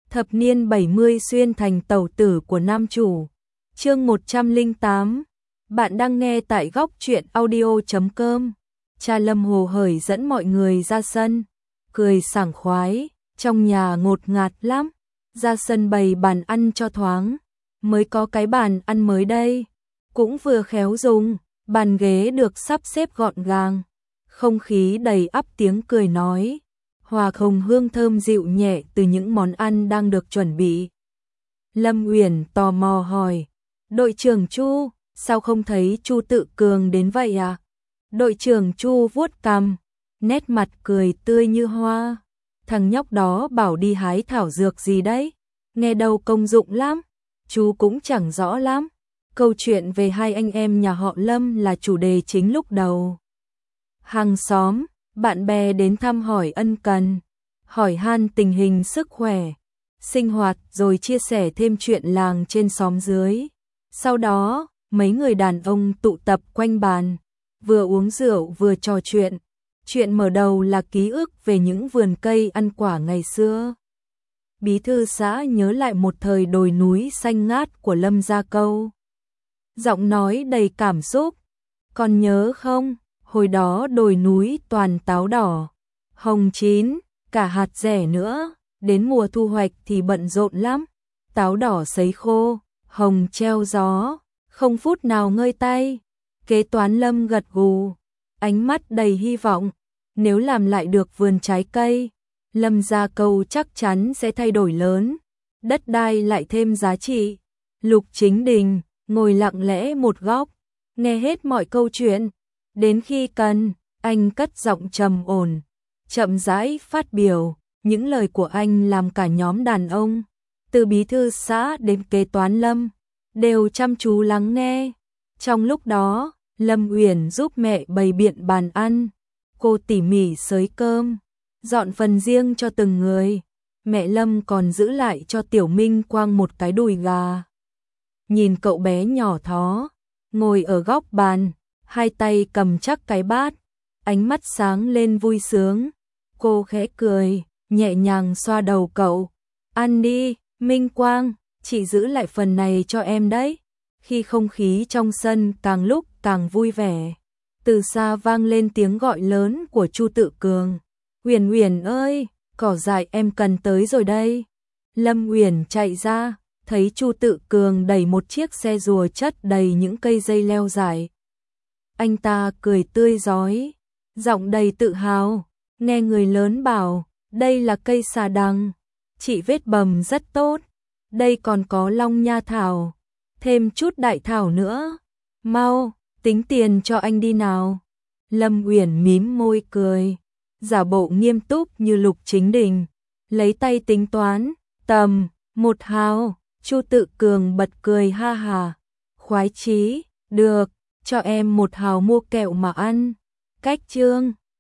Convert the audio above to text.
Thập niên 70 xuyên thành tẩu tử của nam chủ. Chương 108. Bạn đang nghe tại góc truyện audio.com. Cha Lâm hồ hởi dẫn mọi người ra sân, cười sảng khoái, trong nhà ngột ngạt lắm. Ra sân bày bàn ăn cho thoáng, mới có cái bàn ăn mới đây, cũng vừa khéo dùng, bàn ghế được sắp xếp gọn gàng, không khí đầy ắp tiếng cười nói, hòa hồng hương thơm dịu nhẹ từ những món ăn đang được chuẩn bị. Lâm Uyển tò mò hỏi, đội trưởng Chu, sao không thấy Chu Tự Cường đến vậy à? Đội trưởng Chu vuốt cằm, nét mặt cười tươi như hoa. Thằng nhóc đó bảo đi hái thảo dược gì đấy, nghe đâu công dụng lắm, chú cũng chẳng rõ lắm. Câu chuyện về hai anh em nhà họ Lâm là chủ đề chính lúc đầu. Hàng xóm, bạn bè đến thăm hỏi ân cần, hỏi han tình hình sức khỏe, sinh hoạt rồi chia sẻ thêm chuyện làng trên xóm dưới. Sau đó, mấy người đàn ông tụ tập quanh bàn, vừa uống rượu vừa trò chuyện. Chuyện mở đầu là ký ức về những vườn cây ăn quả ngày xưa. Bí thư xã nhớ lại một thời đồi núi xanh ngát của Lâm Gia Câu. Giọng nói đầy cảm xúc. Còn nhớ không, hồi đó đồi núi toàn táo đỏ, hồng chín, cả hạt rẻ nữa. Đến mùa thu hoạch thì bận rộn lắm. Táo đỏ sấy khô, hồng treo gió, không phút nào ngơi tay. Kế toán Lâm gật gù, ánh mắt đầy hy vọng. Nếu làm lại được vườn trái cây, Lâm Gia Câu chắc chắn sẽ thay đổi lớn, đất đai lại thêm giá trị. Lục Chính Đình ngồi lặng lẽ một góc, nghe hết mọi câu chuyện. Đến khi cần, anh cất giọng trầm ổn, chậm rãi phát biểu. Những lời của anh làm cả nhóm đàn ông, từ bí thư xã đến kế toán Lâm, đều chăm chú lắng nghe. Trong lúc đó, Lâm Uyển giúp mẹ bày biện bàn ăn. Cô tỉ mỉ xới cơm, dọn phần riêng cho từng người. Mẹ Lâm còn giữ lại cho Tiểu Minh Quang một cái đùi gà. Nhìn cậu bé nhỏ thó, ngồi ở góc bàn, hai tay cầm chắc cái bát, ánh mắt sáng lên vui sướng. Cô khẽ cười, nhẹ nhàng xoa đầu cậu. Ăn đi, Minh Quang, chị giữ lại phần này cho em đấy. Khi không khí trong sân càng lúc càng vui vẻ, từ xa vang lên tiếng gọi lớn của Chu Tự Cường. Uyển Uyển ơi, cỏ dại em cần tới rồi đây. Lâm Uyển chạy ra, thấy Chu Tự Cường đẩy một chiếc xe rùa chất đầy những cây dây leo dại. Anh ta cười tươi rói, giọng đầy tự hào, nghe người lớn bảo, đây là cây xà đằng, chị vết bầm rất tốt, đây còn có long nha thảo, thêm chút đại thảo nữa, mau, tính tiền cho anh đi nào. Lâm Uyển mím môi cười, giả bộ nghiêm túc như Lục Chính Đình, lấy tay tính toán, tầm, 1 hào. Chu Tự Cường bật cười ha hà, khoái chí, được, cho em 1 hào mua kẹo mà ăn. Cách chương